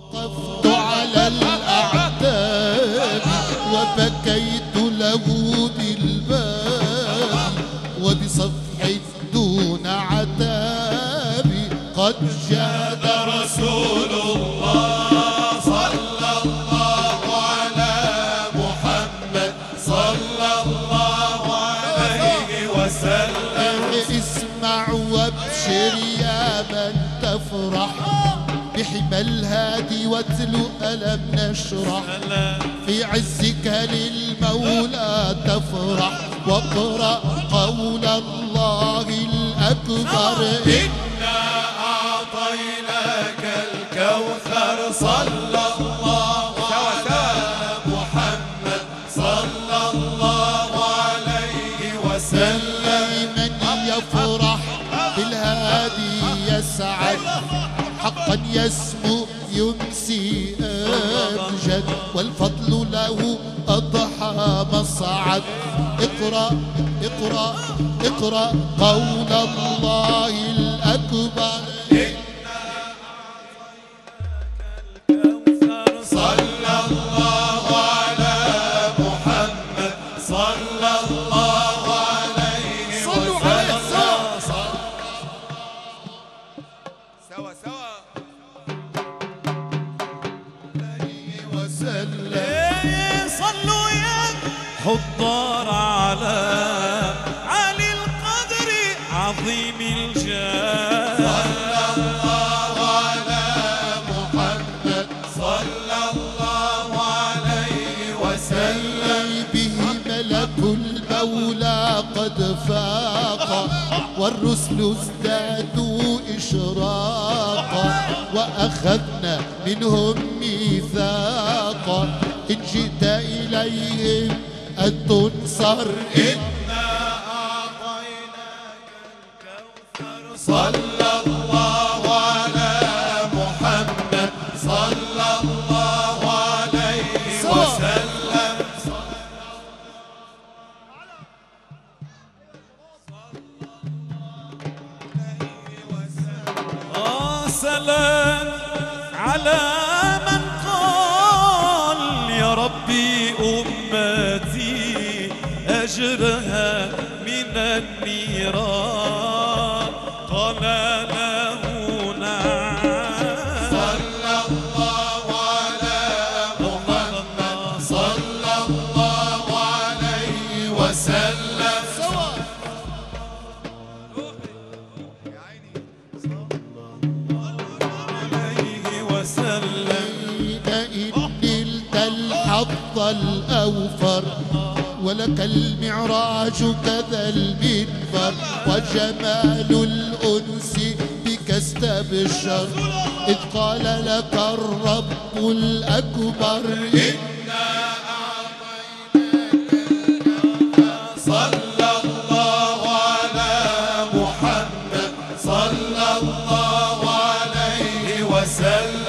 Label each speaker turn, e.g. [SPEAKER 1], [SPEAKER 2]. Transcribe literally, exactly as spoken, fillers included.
[SPEAKER 1] وقفت على الأعتاب وبكيت له بالباب وبصفح دون عتاب قد جاد رسول الله صلى الله على محمد صلى الله عليه وسلم. اسمع وابشر يا من تفرح بحمى الهادي واتلو ألم نشرح في عزك للمولى تفرح واقرأ قول الله الأكبر إنا أعطيناك الكوثر صلى الله على محمد صلى الله عليه وسلم. من يفرح بالهادي يسعد حقا يسمو يمسي أمجد والفضل له أضحى مصعد. اقرأ اقرأ اقرأ قول الله الأكبر إنا أعطيناك الكوثر صلى الله على محمد صلى الله عليه وسلم. سوا سوا صلوا يا حضار على علي القدر عظيم الجاه صلى الله على محمد صلى الله عليه وسلم. به ملك المولى قد فاق والرسل ازدادوا إشراقا وأخذنا منهم ميثاقا إن جئت إليهم أن تنصر. إنا أعطيناك الكوثر صلى الله على محمد صلى الله عليه وسلم. آه سلام على من قال يا ربي أمتي أجرها من النيران قال له نعم. صلى الله على محمد صلى الله عليه وسلم. الحظ الأوفر ولك المعراج كذا المنبر وجمال الأنس بك استبشر إذ قال لك الرب الأكبر إنا أعطيناك صلى الله على محمد صلى الله عليه وسلم.